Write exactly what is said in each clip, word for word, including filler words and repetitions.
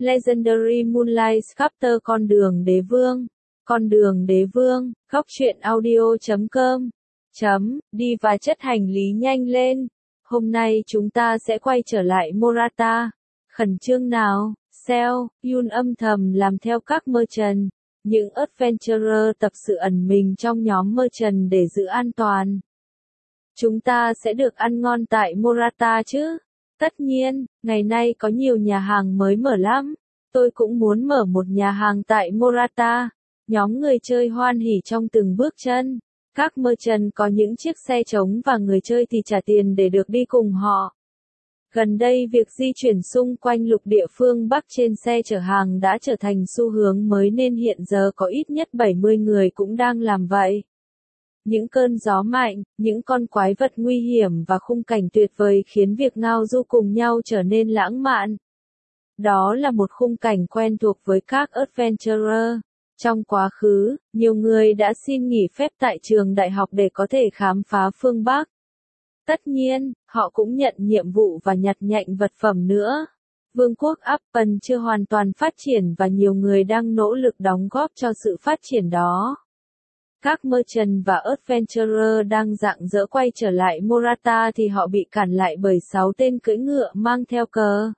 Legendary Moonlight Chapter Con đường đế vương. Con đường đế vương, góc truyện audio chấm com. Chấm, đi và chất hành lý nhanh lên. Hôm nay chúng ta sẽ quay trở lại Morata. Khẩn trương nào, Sel, Yun âm thầm làm theo các merchant. Những adventurer tập sự ẩn mình trong nhóm merchant để giữ an toàn. Chúng ta sẽ được ăn ngon tại Morata chứ? Tất nhiên, ngày nay có nhiều nhà hàng mới mở lắm. Tôi cũng muốn mở một nhà hàng tại Morata. Nhóm người chơi hoan hỉ trong từng bước chân. Các merchant có những chiếc xe trống và người chơi thì trả tiền để được đi cùng họ. Gần đây việc di chuyển xung quanh lục địa phương Bắc trên xe chở hàng đã trở thành xu hướng mới nên hiện giờ có ít nhất bảy mươi người cũng đang làm vậy. Những cơn gió mạnh, những con quái vật nguy hiểm và khung cảnh tuyệt vời khiến việc ngao du cùng nhau trở nên lãng mạn. Đó là một khung cảnh quen thuộc với các adventurer. Trong quá khứ, nhiều người đã xin nghỉ phép tại trường đại học để có thể khám phá phương Bắc. Tất nhiên, họ cũng nhận nhiệm vụ và nhặt nhạnh vật phẩm nữa. Vương quốc Apple chưa hoàn toàn phát triển và nhiều người đang nỗ lực đóng góp cho sự phát triển đó. Các merchant và adventurer đang rạng rỡ quay trở lại Morata thì họ bị cản lại bởi sáu tên cưỡi ngựa mang theo cờ.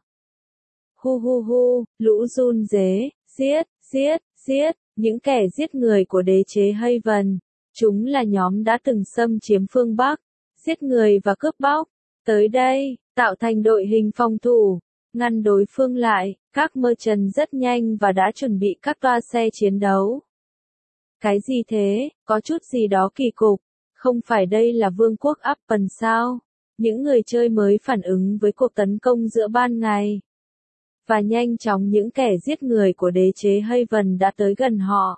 Hu hu hu, lũ run rế, giết, giết, giết, những kẻ giết người của đế chế Haven. Chúng là nhóm đã từng xâm chiếm phương Bắc, giết người và cướp bóc. Tới đây, tạo thành đội hình phòng thủ, ngăn đối phương lại, các merchant rất nhanh và đã chuẩn bị các toa xe chiến đấu. Cái gì thế, có chút gì đó kỳ cục, không phải đây là vương quốc Apple sao? Những người chơi mới phản ứng với cuộc tấn công giữa ban ngày. Và nhanh chóng những kẻ giết người của đế chế Haven đã tới gần họ.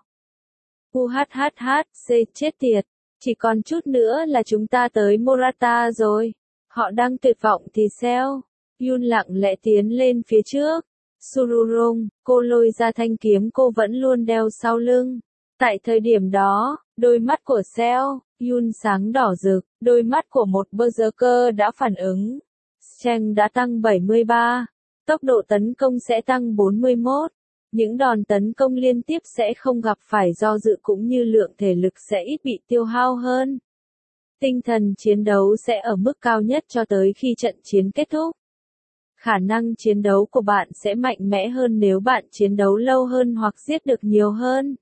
Uhhhc chết tiệt, chỉ còn chút nữa là chúng ta tới Morata rồi. Họ đang tuyệt vọng thì sao? Yun lặng lẽ tiến lên phía trước. Sururong, cô lôi ra thanh kiếm cô vẫn luôn đeo sau lưng. Tại thời điểm đó, đôi mắt của Sel, Yun sáng đỏ rực, đôi mắt của một berserker đã phản ứng. Strength đã tăng bảy mươi ba, tốc độ tấn công sẽ tăng bốn mươi mốt. Những đòn tấn công liên tiếp sẽ không gặp phải do dự cũng như lượng thể lực sẽ ít bị tiêu hao hơn. Tinh thần chiến đấu sẽ ở mức cao nhất cho tới khi trận chiến kết thúc. Khả năng chiến đấu của bạn sẽ mạnh mẽ hơn nếu bạn chiến đấu lâu hơn hoặc giết được nhiều hơn.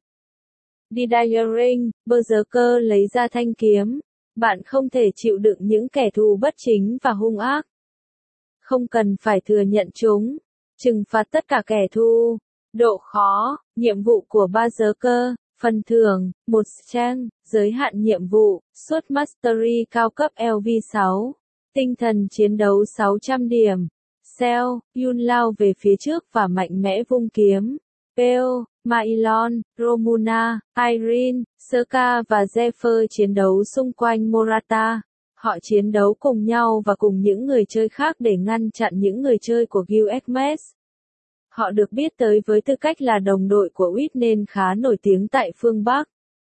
Didiering, berserker lấy ra thanh kiếm. Bạn không thể chịu đựng những kẻ thù bất chính và hung ác. Không cần phải thừa nhận chúng. Trừng phạt tất cả kẻ thù. Độ khó, nhiệm vụ của berserker, phần thưởng, một strength, giới hạn nhiệm vụ, suốt mastery cao cấp L V sáu. Tinh thần chiến đấu sáu trăm điểm. Sel, Yun lao về phía trước và mạnh mẽ vung kiếm. Peo, Mailon, Romuna, Irene, Serka và Zephyr chiến đấu xung quanh Morata. Họ chiến đấu cùng nhau và cùng những người chơi khác để ngăn chặn những người chơi của Guildmates. Họ được biết tới với tư cách là đồng đội của Wit nên khá nổi tiếng tại phương Bắc.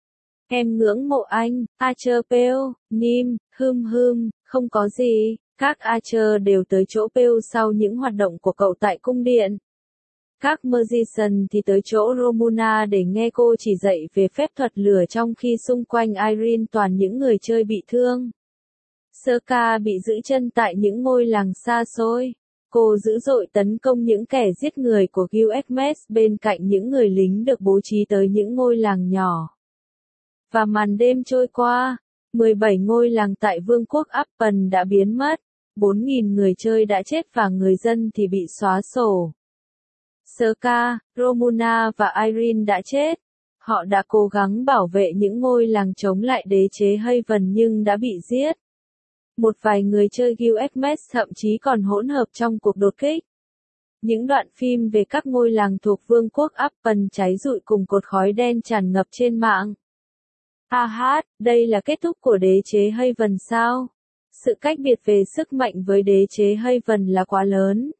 Em ngưỡng mộ anh, Archer Peo, Nim, hưm hưm, không có gì, các Archer đều tới chỗ Peo sau những hoạt động của cậu tại cung điện. Các Magician thì tới chỗ Romuna để nghe cô chỉ dạy về phép thuật lửa trong khi xung quanh Irene toàn những người chơi bị thương. Serka bị giữ chân tại những ngôi làng xa xôi. Cô dữ dội tấn công những kẻ giết người của Guildmates bên cạnh những người lính được bố trí tới những ngôi làng nhỏ. Và màn đêm trôi qua, mười bảy ngôi làng tại vương quốc Apple đã biến mất, bốn nghìn người chơi đã chết và người dân thì bị xóa sổ. Serka, Romuna và Irene đã chết. Họ đã cố gắng bảo vệ những ngôi làng chống lại đế chế Haven nhưng đã bị giết. Một vài người chơi Guildmates thậm chí còn hỗn hợp trong cuộc đột kích. Những đoạn phim về các ngôi làng thuộc vương quốc Apple cháy rụi cùng cột khói đen tràn ngập trên mạng. Ha ha, đây là kết thúc của đế chế Haven sao? Sự cách biệt về sức mạnh với đế chế Haven là quá lớn.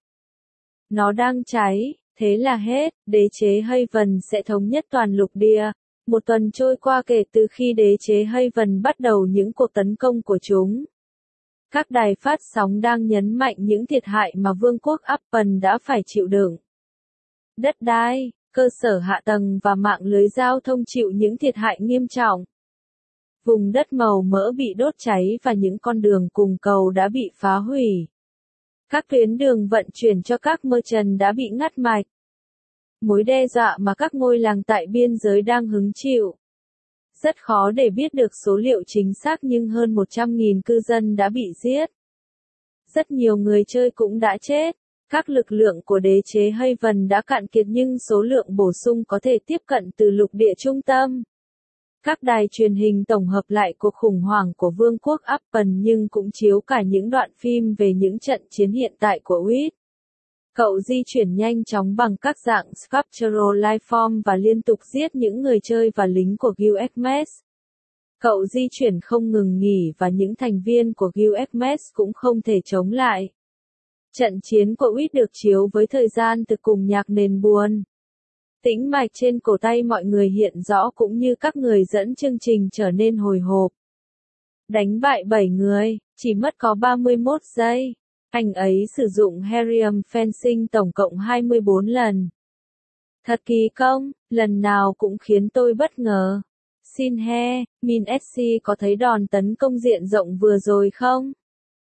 Nó đang cháy, thế là hết, đế chế Haven sẽ thống nhất toàn lục địa. Một tuần trôi qua kể từ khi đế chế Haven bắt đầu những cuộc tấn công của chúng. Các đài phát sóng đang nhấn mạnh những thiệt hại mà vương quốc Apple đã phải chịu đựng. Đất đai, cơ sở hạ tầng và mạng lưới giao thông chịu những thiệt hại nghiêm trọng. Vùng đất màu mỡ bị đốt cháy và những con đường cùng cầu đã bị phá hủy. Các tuyến đường vận chuyển cho các merchant đã bị ngắt mạch. Mối đe dọa mà các ngôi làng tại biên giới đang hứng chịu. Rất khó để biết được số liệu chính xác nhưng hơn một trăm nghìn cư dân đã bị giết. Rất nhiều người chơi cũng đã chết. Các lực lượng của đế chế Haven đã cạn kiệt nhưng số lượng bổ sung có thể tiếp cận từ lục địa trung tâm. Các đài truyền hình tổng hợp lại cuộc khủng hoảng của Vương quốc Appen nhưng cũng chiếu cả những đoạn phim về những trận chiến hiện tại của Wit. Cậu di chuyển nhanh chóng bằng các dạng Sculptural Lifeform và liên tục giết những người chơi và lính của Guild Xmas. Cậu di chuyển không ngừng nghỉ và những thành viên của Guild Xmas cũng không thể chống lại. Trận chiến của Wit được chiếu với thời gian từ cùng nhạc nền buồn. Tĩnh mạch trên cổ tay mọi người hiện rõ cũng như các người dẫn chương trình trở nên hồi hộp. Đánh bại bảy người, chỉ mất có ba mươi mốt giây. Anh ấy sử dụng Herium Fencing tổng cộng hai mươi bốn lần. Thật kỳ công, lần nào cũng khiến tôi bất ngờ. Xin he, Min ét xê có thấy đòn tấn công diện rộng vừa rồi không?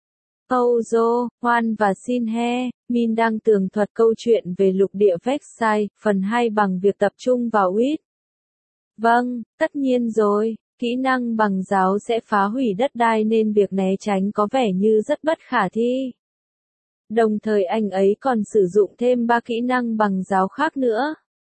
Ozo, Hoan và Xin he, Min đang tường thuật câu chuyện về lục địa Vexai, phần hai bằng việc tập trung vào Wit. Vâng, tất nhiên rồi, kỹ năng bằng giáo sẽ phá hủy đất đai nên việc né tránh có vẻ như rất bất khả thi. Đồng thời anh ấy còn sử dụng thêm ba kỹ năng bằng giáo khác nữa.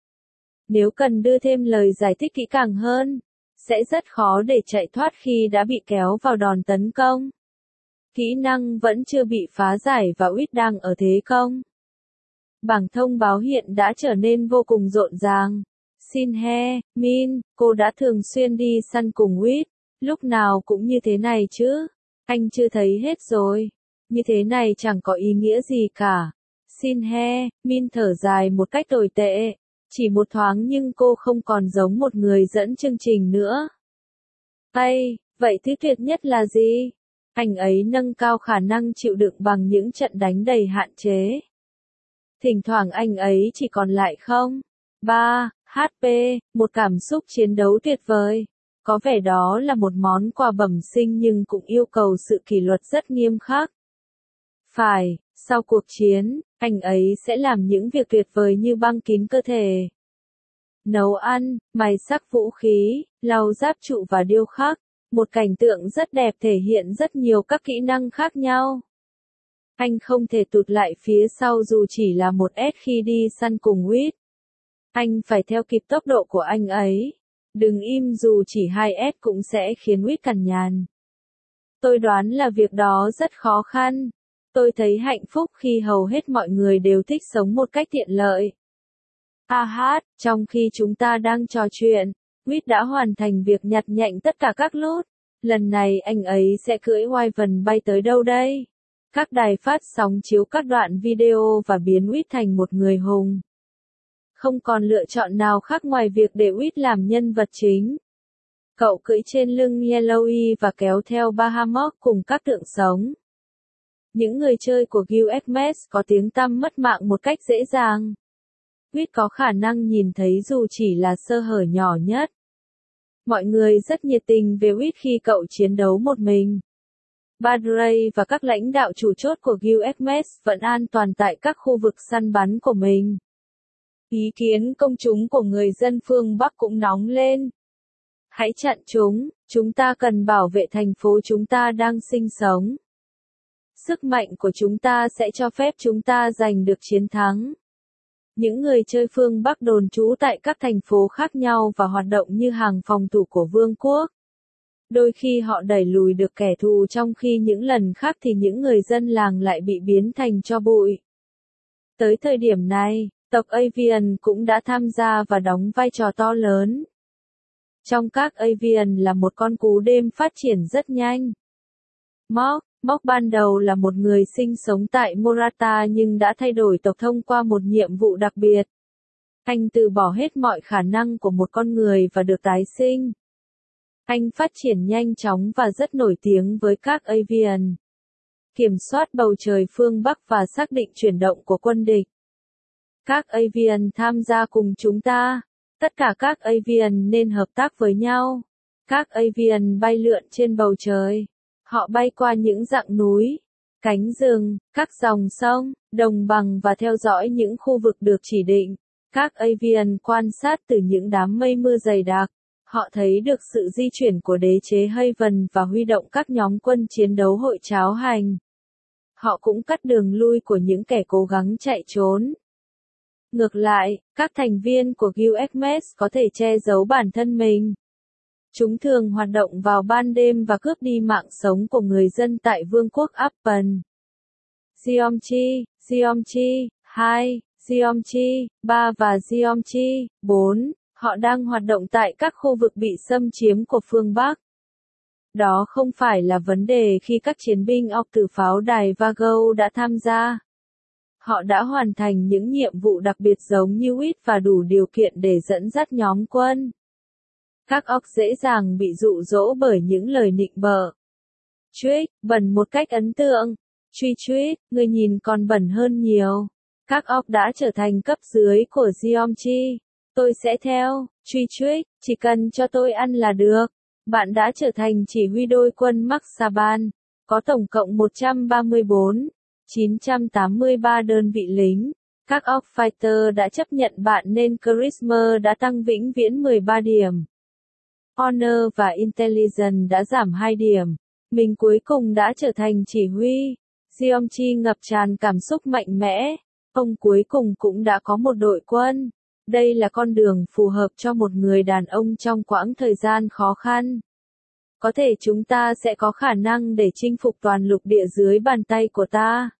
Nếu cần đưa thêm lời giải thích kỹ càng hơn, sẽ rất khó để chạy thoát khi đã bị kéo vào đòn tấn công. Kỹ năng vẫn chưa bị phá giải và Wit đang ở thế công. Bảng thông báo hiện đã trở nên vô cùng rộn ràng. Xin he, Min, cô đã thường xuyên đi săn cùng Wit, lúc nào cũng như thế này chứ? Anh chưa thấy hết rồi. Như thế này chẳng có ý nghĩa gì cả. Xin he, Min thở dài một cách tồi tệ. Chỉ một thoáng nhưng cô không còn giống một người dẫn chương trình nữa. Ây, vậy thứ tuyệt nhất là gì? Anh ấy nâng cao khả năng chịu đựng bằng những trận đánh đầy hạn chế. Thỉnh thoảng anh ấy chỉ còn lại không? ba hát pê, một cảm xúc chiến đấu tuyệt vời. Có vẻ đó là một món quà bẩm sinh nhưng cũng yêu cầu sự kỷ luật rất nghiêm khắc. Phải, sau cuộc chiến, anh ấy sẽ làm những việc tuyệt vời như băng kín cơ thể, nấu ăn, mài sắc vũ khí, lau giáp trụ và điêu khắc. Một cảnh tượng rất đẹp thể hiện rất nhiều các kỹ năng khác nhau. Anh không thể tụt lại phía sau dù chỉ là một S khi đi săn cùng Wit. Anh phải theo kịp tốc độ của anh ấy. Đừng im dù chỉ hai S cũng sẽ khiến Wit cằn nhằn. Tôi đoán là việc đó rất khó khăn. Tôi thấy hạnh phúc khi hầu hết mọi người đều thích sống một cách tiện lợi. A hát, trong khi chúng ta đang trò chuyện, Wit đã hoàn thành việc nhặt nhạnh tất cả các lốt. Lần này anh ấy sẽ cưỡi Wyvern bay tới đâu đây? Các đài phát sóng chiếu các đoạn video và biến Wit thành một người hùng. Không còn lựa chọn nào khác ngoài việc để Wit làm nhân vật chính. Cậu cưỡi trên lưng Yellowy và kéo theo Bahamut cùng các tượng sống. Những người chơi của Guild Xmas có tiếng tăm mất mạng một cách dễ dàng. Wit có khả năng nhìn thấy dù chỉ là sơ hở nhỏ nhất. Mọi người rất nhiệt tình về Wit khi cậu chiến đấu một mình. Badray và các lãnh đạo chủ chốt của Guild Xmas vẫn an toàn tại các khu vực săn bắn của mình. Ý kiến công chúng của người dân phương Bắc cũng nóng lên. Hãy chặn chúng, chúng ta cần bảo vệ thành phố chúng ta đang sinh sống. Sức mạnh của chúng ta sẽ cho phép chúng ta giành được chiến thắng. Những người chơi phương Bắc đồn trú tại các thành phố khác nhau và hoạt động như hàng phòng thủ của vương quốc. Đôi khi họ đẩy lùi được kẻ thù trong khi những lần khác thì những người dân làng lại bị biến thành tro bụi. Tới thời điểm này, tộc Avian cũng đã tham gia và đóng vai trò to lớn. Trong các Avian là một con cú đêm phát triển rất nhanh. Mok, Mok ban đầu là một người sinh sống tại Morata nhưng đã thay đổi tộc thông qua một nhiệm vụ đặc biệt. Anh từ bỏ hết mọi khả năng của một con người và được tái sinh. Anh phát triển nhanh chóng và rất nổi tiếng với các Avian. Kiểm soát bầu trời phương Bắc và xác định chuyển động của quân địch. Các Avian tham gia cùng chúng ta. Tất cả các Avian nên hợp tác với nhau. Các Avian bay lượn trên bầu trời. Họ bay qua những dặng núi, cánh rừng, các dòng sông, đồng bằng và theo dõi những khu vực được chỉ định. Các Avian quan sát từ những đám mây mưa dày đặc. Họ thấy được sự di chuyển của đế chế Haven và huy động các nhóm quân chiến đấu hội cháo hành. Họ cũng cắt đường lui của những kẻ cố gắng chạy trốn. Ngược lại, các thành viên của Guild Hermes có thể che giấu bản thân mình. Chúng thường hoạt động vào ban đêm và cướp đi mạng sống của người dân tại Vương quốc Appen. Geomchi, Geomchi, hai, Geomchi, ba và Geomchi, bốn, họ đang hoạt động tại các khu vực bị xâm chiếm của phương Bắc. Đó không phải là vấn đề khi các chiến binh ọc từ pháo đài Vago đã tham gia. Họ đã hoàn thành những nhiệm vụ đặc biệt giống như Wit và đủ điều kiện để dẫn dắt nhóm quân. Các óc dễ dàng bị dụ dỗ bởi những lời nịnh bợ. Trick, bẩn một cách ấn tượng. Truy Trick, người nhìn còn bẩn hơn nhiều. Các óc đã trở thành cấp dưới của Geomchi. Tôi sẽ theo. Truy Trick, chỉ cần cho tôi ăn là được. Bạn đã trở thành chỉ huy đôi quân Maxaban. Có tổng cộng một trăm ba mươi bốn, chín trăm tám mươi ba đơn vị lính. Các óc fighter đã chấp nhận bạn nên Charisma đã tăng vĩnh viễn mười ba điểm. Honor và Intelligence đã giảm hai điểm. Mình cuối cùng đã trở thành chỉ huy. Geomchi ngập tràn cảm xúc mạnh mẽ. Ông cuối cùng cũng đã có một đội quân. Đây là con đường phù hợp cho một người đàn ông trong quãng thời gian khó khăn. Có thể chúng ta sẽ có khả năng để chinh phục toàn lục địa dưới bàn tay của ta.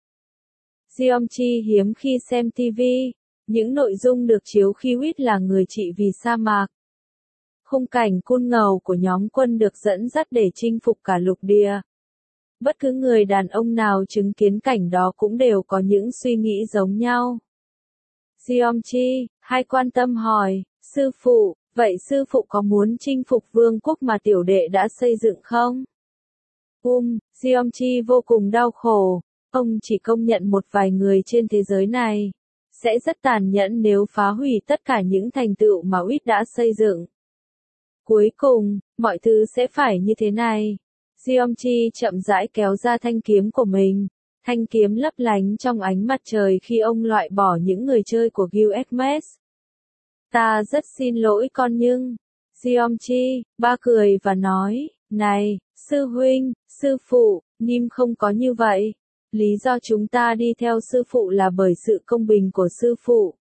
Geomchi hiếm khi xem ti vi. Những nội dung được chiếu khi Wit là người trị vì sa mạc. Khung cảnh cool ngầu của nhóm quân được dẫn dắt để chinh phục cả lục địa. Bất cứ người đàn ông nào chứng kiến cảnh đó cũng đều có những suy nghĩ giống nhau. Geomchi, hay quan tâm hỏi, sư phụ, vậy sư phụ có muốn chinh phục vương quốc mà tiểu đệ đã xây dựng không? Um, Geomchi vô cùng đau khổ, ông chỉ công nhận một vài người trên thế giới này. Sẽ rất tàn nhẫn nếu phá hủy tất cả những thành tựu mà Wit đã xây dựng. Cuối cùng, mọi thứ sẽ phải như thế này. Geomchi chậm rãi kéo ra thanh kiếm của mình. Thanh kiếm lấp lánh trong ánh mặt trời khi ông loại bỏ những người chơi của Guild Hermes. Ta rất xin lỗi con nhưng... Geomchi, ba cười và nói, này, sư huynh, sư phụ, Nim không có như vậy. Lý do chúng ta đi theo sư phụ là bởi sự công bình của sư phụ.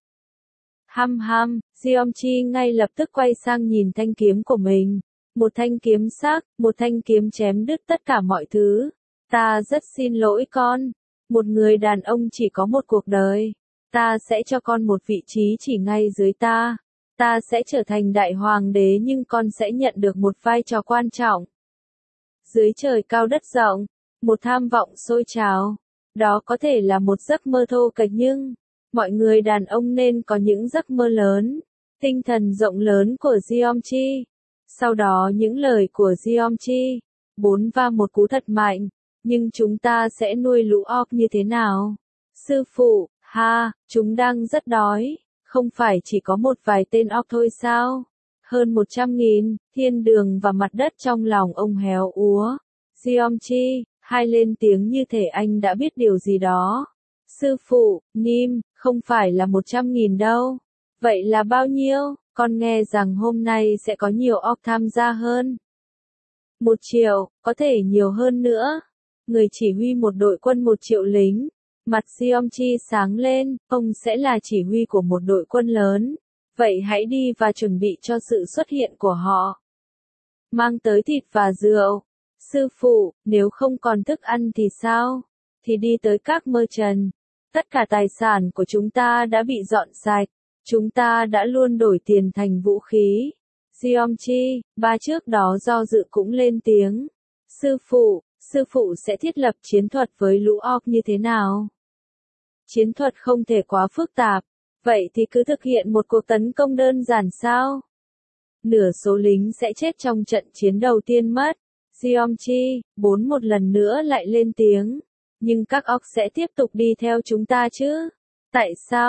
Hăm hăm, Geomchi ngay lập tức quay sang nhìn thanh kiếm của mình. Một thanh kiếm sắc, một thanh kiếm chém đứt tất cả mọi thứ. Ta rất xin lỗi con. Một người đàn ông chỉ có một cuộc đời. Ta sẽ cho con một vị trí chỉ ngay dưới ta. Ta sẽ trở thành đại hoàng đế nhưng con sẽ nhận được một vai trò quan trọng. Dưới trời cao đất rộng, một tham vọng sôi trào. Đó có thể là một giấc mơ thô kệch nhưng... Mọi người đàn ông nên có những giấc mơ lớn. Tinh thần rộng lớn của Geomchi. Sau đó những lời của Geomchi. Bốn và một cú thật mạnh. Nhưng chúng ta sẽ nuôi lũ ọc như thế nào? Sư phụ, ha, chúng đang rất đói. Không phải chỉ có một vài tên ọc thôi sao? Hơn một trăm nghìn, thiên đường và mặt đất trong lòng ông héo úa. Geomchi, hai lên tiếng như thể anh đã biết điều gì đó. Sư phụ, Nim, không phải là một trăm nghìn đâu. Vậy là bao nhiêu? Con nghe rằng hôm nay sẽ có nhiều ọc tham gia hơn. Một triệu, có thể nhiều hơn nữa. Người chỉ huy một đội quân một triệu lính. Mặt Geomchi sáng lên, ông sẽ là chỉ huy của một đội quân lớn. Vậy hãy đi và chuẩn bị cho sự xuất hiện của họ. Mang tới thịt và rượu. Sư phụ, nếu không còn thức ăn thì sao? Thì đi tới các mơ trần. Tất cả tài sản của chúng ta đã bị dọn sạch. Chúng ta đã luôn đổi tiền thành vũ khí. Geomchi, ba trước đó do dự cũng lên tiếng. Sư phụ, sư phụ sẽ thiết lập chiến thuật với lũ ọc như thế nào? Chiến thuật không thể quá phức tạp. Vậy thì cứ thực hiện một cuộc tấn công đơn giản sao? Nửa số lính sẽ chết trong trận chiến đầu tiên mất. Geomchi, bốn một lần nữa lại lên tiếng. Nhưng các óc sẽ tiếp tục đi theo chúng ta chứ? Tại sao?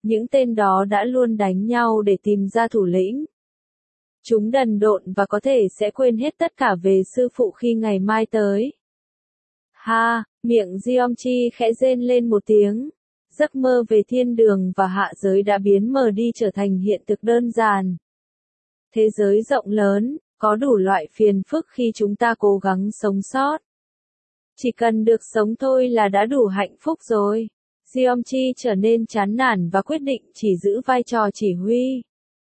Những tên đó đã luôn đánh nhau để tìm ra thủ lĩnh. Chúng đần độn và có thể sẽ quên hết tất cả về sư phụ khi ngày mai tới. Ha, miệng Giomchi khẽ rên lên một tiếng. Giấc mơ về thiên đường và hạ giới đã biến mờ đi trở thành hiện thực đơn giản. Thế giới rộng lớn, có đủ loại phiền phức khi chúng ta cố gắng sống sót. Chỉ cần được sống thôi là đã đủ hạnh phúc rồi. Giomchi trở nên chán nản và quyết định chỉ giữ vai trò chỉ huy.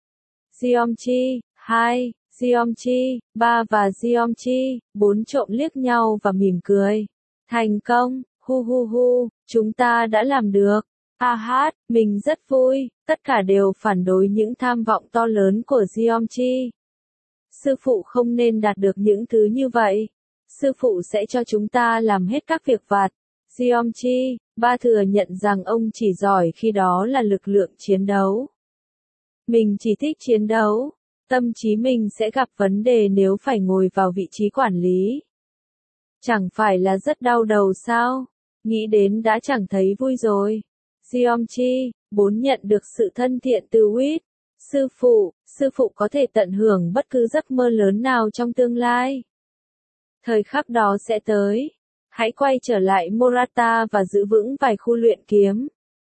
Giomchi, hai, Giomchi, ba và Giomchi, bốn trộm liếc nhau và mỉm cười. Thành công, hu hu hu, chúng ta đã làm được. A hát, mình rất vui, tất cả đều phản đối những tham vọng to lớn của Giomchi. Sư phụ không nên đạt được những thứ như vậy. Sư phụ sẽ cho chúng ta làm hết các việc vặt. Giomchi, ba thừa nhận rằng ông chỉ giỏi khi đó là lực lượng chiến đấu. Mình chỉ thích chiến đấu. Tâm trí mình sẽ gặp vấn đề nếu phải ngồi vào vị trí quản lý. Chẳng phải là rất đau đầu sao? Nghĩ đến đã chẳng thấy vui rồi. Giomchi, bốn nhận được sự thân thiện từ Wit. Sư phụ, sư phụ có thể tận hưởng bất cứ giấc mơ lớn nào trong tương lai. Thời khắc đó sẽ tới. Hãy quay trở lại Morata và giữ vững vài khu luyện kiếm.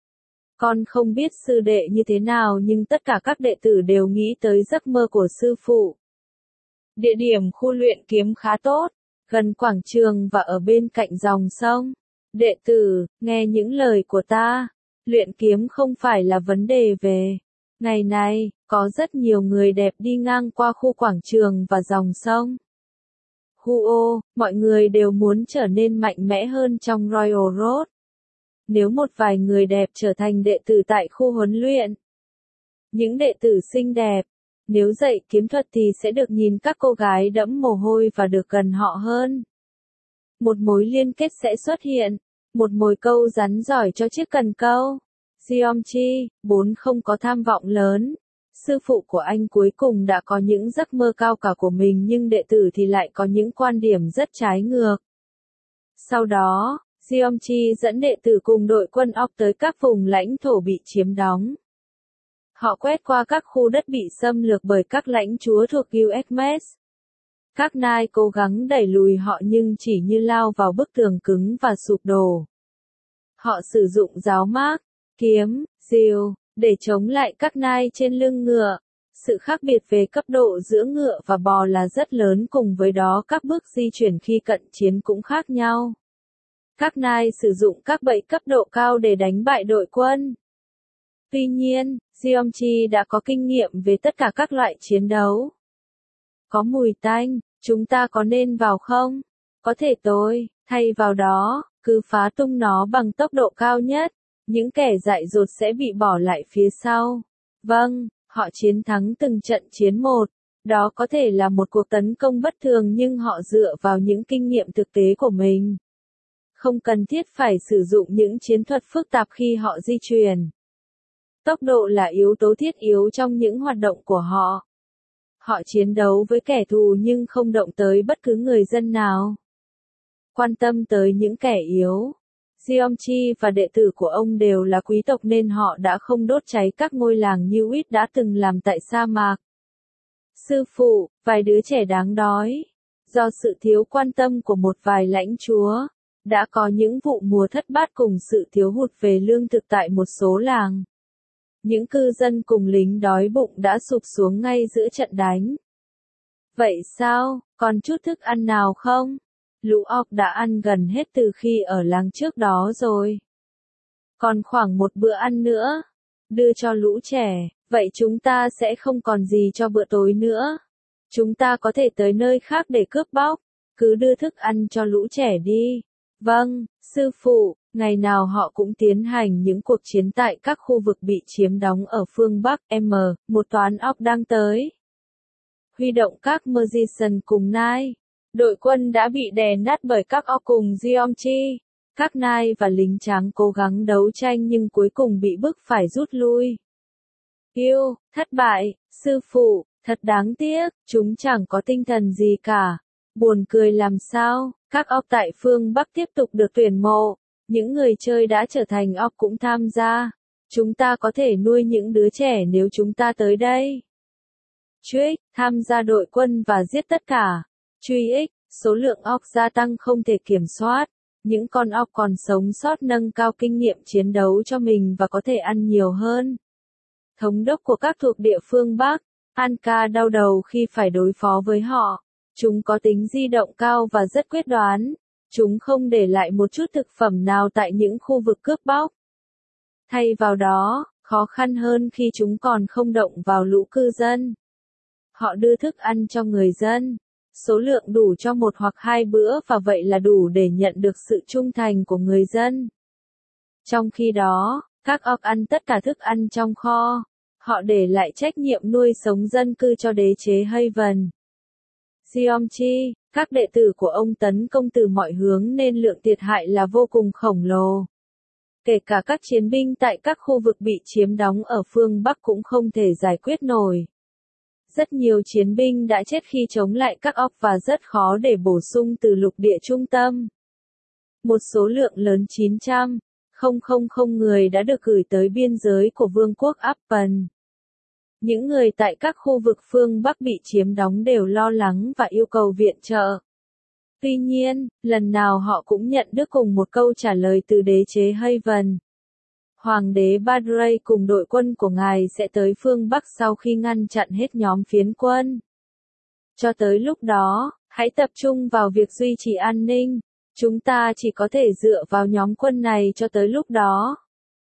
Con không biết sư đệ như thế nào nhưng tất cả các đệ tử đều nghĩ tới giấc mơ của sư phụ. Địa điểm khu luyện kiếm khá tốt, gần quảng trường và ở bên cạnh dòng sông. Đệ tử, nghe những lời của ta. Luyện kiếm không phải là vấn đề về. Ngày này, có rất nhiều người đẹp đi ngang qua khu quảng trường và dòng sông. Huo, mọi người đều muốn trở nên mạnh mẽ hơn trong Royal Road. Nếu một vài người đẹp trở thành đệ tử tại khu huấn luyện. Những đệ tử xinh đẹp, nếu dạy kiếm thuật thì sẽ được nhìn các cô gái đẫm mồ hôi và được gần họ hơn. Một mối liên kết sẽ xuất hiện, một mồi câu rắn giỏi cho chiếc cần câu. Giomchi, bốn không có tham vọng lớn. Sư phụ của anh cuối cùng đã có những giấc mơ cao cả của mình nhưng đệ tử thì lại có những quan điểm rất trái ngược. Sau đó, Giomchi dẫn đệ tử cùng đội quân óc tới các vùng lãnh thổ bị chiếm đóng. Họ quét qua các khu đất bị xâm lược bởi các lãnh chúa thuộc u ét em ét. Các nai cố gắng đẩy lùi họ nhưng chỉ như lao vào bức tường cứng và sụp đổ. Họ sử dụng giáo mác, kiếm, rìu, để chống lại các nai trên lưng ngựa. Sự khác biệt về cấp độ giữa ngựa và bò là rất lớn, cùng với đó các bước di chuyển khi cận chiến cũng khác nhau. Các nai sử dụng các bẫy cấp độ cao để đánh bại đội quân. Tuy nhiên, Giomchi đã có kinh nghiệm về tất cả các loại chiến đấu. Có mùi tanh, chúng ta có nên vào không? Có thể tôi, thay vào đó, cứ phá tung nó bằng tốc độ cao nhất. Những kẻ dại dột sẽ bị bỏ lại phía sau. Vâng, họ chiến thắng từng trận chiến một. Đó có thể là một cuộc tấn công bất thường nhưng họ dựa vào những kinh nghiệm thực tế của mình. Không cần thiết phải sử dụng những chiến thuật phức tạp khi họ di chuyển. Tốc độ là yếu tố thiết yếu trong những hoạt động của họ. Họ chiến đấu với kẻ thù nhưng không động tới bất cứ người dân nào. Quan tâm tới những kẻ yếu. Giomchi và đệ tử của ông đều là quý tộc nên họ đã không đốt cháy các ngôi làng như Wit đã từng làm tại sa mạc. Sư phụ, vài đứa trẻ đáng đói. Do sự thiếu quan tâm của một vài lãnh chúa, đã có những vụ mùa thất bát cùng sự thiếu hụt về lương thực tại một số làng. Những cư dân cùng lính đói bụng đã sụp xuống ngay giữa trận đánh. Vậy sao, còn chút thức ăn nào không? Lũ ọc đã ăn gần hết từ khi ở làng trước đó rồi. Còn khoảng một bữa ăn nữa. Đưa cho lũ trẻ, vậy chúng ta sẽ không còn gì cho bữa tối nữa. Chúng ta có thể tới nơi khác để cướp bóc. Cứ đưa thức ăn cho lũ trẻ đi. Vâng, sư phụ, ngày nào họ cũng tiến hành những cuộc chiến tại các khu vực bị chiếm đóng ở phương Bắc. M, một toán óc đang tới. Huy động các magician cùng nai. Đội quân đã bị đè nát bởi các óc cùng Giomchi. Các nai và lính trắng cố gắng đấu tranh nhưng cuối cùng bị bức phải rút lui. Yêu, thất bại, sư phụ, thật đáng tiếc, chúng chẳng có tinh thần gì cả. Buồn cười làm sao, các óc tại phương Bắc tiếp tục được tuyển mộ. Những người chơi đã trở thành óc cũng tham gia. Chúng ta có thể nuôi những đứa trẻ nếu chúng ta tới đây. Truy, tham gia đội quân và giết tất cả. Truy ích, số lượng óc gia tăng không thể kiểm soát. Những con óc còn sống sót nâng cao kinh nghiệm chiến đấu cho mình và có thể ăn nhiều hơn. Thống đốc của các thuộc địa phương Bắc, Anka đau đầu khi phải đối phó với họ. Chúng có tính di động cao và rất quyết đoán. Chúng không để lại một chút thực phẩm nào tại những khu vực cướp bóc. Thay vào đó, khó khăn hơn khi chúng còn không động vào lũ cư dân. Họ đưa thức ăn cho người dân. Số lượng đủ cho một hoặc hai bữa và vậy là đủ để nhận được sự trung thành của người dân. Trong khi đó, các óc ăn tất cả thức ăn trong kho. Họ để lại trách nhiệm nuôi sống dân cư cho đế chế Haven. Xiomchi, các đệ tử của ông tấn công từ mọi hướng nên lượng thiệt hại là vô cùng khổng lồ. Kể cả các chiến binh tại các khu vực bị chiếm đóng ở phương Bắc cũng không thể giải quyết nổi. Rất nhiều chiến binh đã chết khi chống lại các óc và rất khó để bổ sung từ lục địa trung tâm. Một số lượng lớn chín trăm nghìn người đã được gửi tới biên giới của Vương quốc Appen. Những người tại các khu vực phương Bắc bị chiếm đóng đều lo lắng và yêu cầu viện trợ. Tuy nhiên, lần nào họ cũng nhận được cùng một câu trả lời từ đế chế Haven. Hoàng đế Badrey cùng đội quân của ngài sẽ tới phương Bắc sau khi ngăn chặn hết nhóm phiến quân. Cho tới lúc đó, hãy tập trung vào việc duy trì an ninh. Chúng ta chỉ có thể dựa vào nhóm quân này cho tới lúc đó.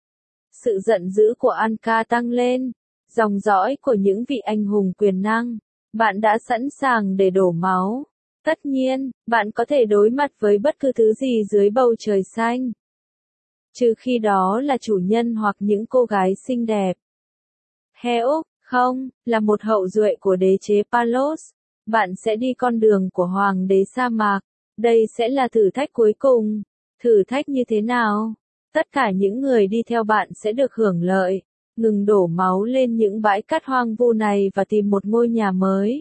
Sự giận dữ của Anka tăng lên. Dòng dõi của những vị anh hùng quyền năng. Bạn đã sẵn sàng để đổ máu. Tất nhiên, bạn có thể đối mặt với bất cứ thứ gì dưới bầu trời xanh. Trừ khi đó là chủ nhân hoặc những cô gái xinh đẹp. Heok, không, là một hậu duệ của đế chế Palos. Bạn sẽ đi con đường của hoàng đế sa mạc. Đây sẽ là thử thách cuối cùng. Thử thách như thế nào? Tất cả những người đi theo bạn sẽ được hưởng lợi. Ngừng đổ máu lên những bãi cát hoang vu này và tìm một ngôi nhà mới.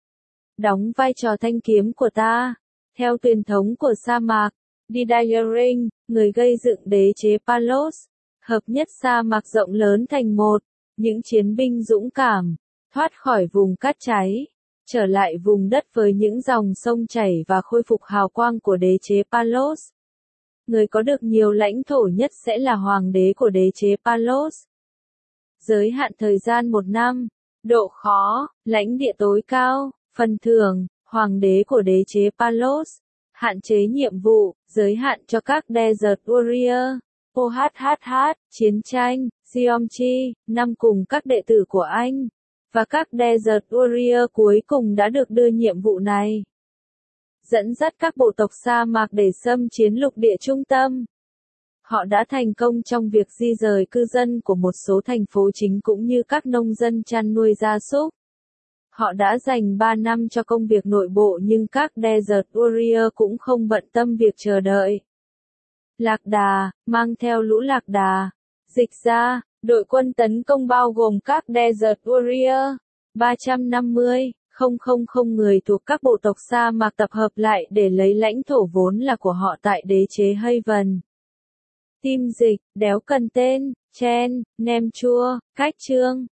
Đóng vai trò thanh kiếm của ta. Theo truyền thống của sa mạc, Didaring, người gây dựng đế chế Palos, hợp nhất sa mạc rộng lớn thành một. Những chiến binh dũng cảm, thoát khỏi vùng cát cháy, trở lại vùng đất với những dòng sông chảy và khôi phục hào quang của đế chế Palos. Người có được nhiều lãnh thổ nhất sẽ là hoàng đế của đế chế Palos. Giới hạn thời gian một năm, độ khó, lãnh địa tối cao, phần thưởng, hoàng đế của đế chế Palos, hạn chế nhiệm vụ, giới hạn cho các Desert Warrior, ô hát hát hát, chiến tranh, Xiomchi, năm cùng các đệ tử của anh, và các Desert Warrior cuối cùng đã được đưa nhiệm vụ này. Dẫn dắt các bộ tộc sa mạc để xâm chiếm lục địa trung tâm. Họ đã thành công trong việc di rời cư dân của một số thành phố chính cũng như các nông dân chăn nuôi gia súc. Họ đã dành ba năm cho công việc nội bộ nhưng các Desert Warrior cũng không bận tâm việc chờ đợi. Lạc Đà, mang theo lũ lạc đà. Dịch ra, đội quân tấn công bao gồm các Desert Warrior, ba trăm năm mươi nghìn người thuộc các bộ tộc sa mạc tập hợp lại để lấy lãnh thổ vốn là của họ tại đế chế Haven. Tim dịch, đéo cần tên, chen, nem chua, cách chương.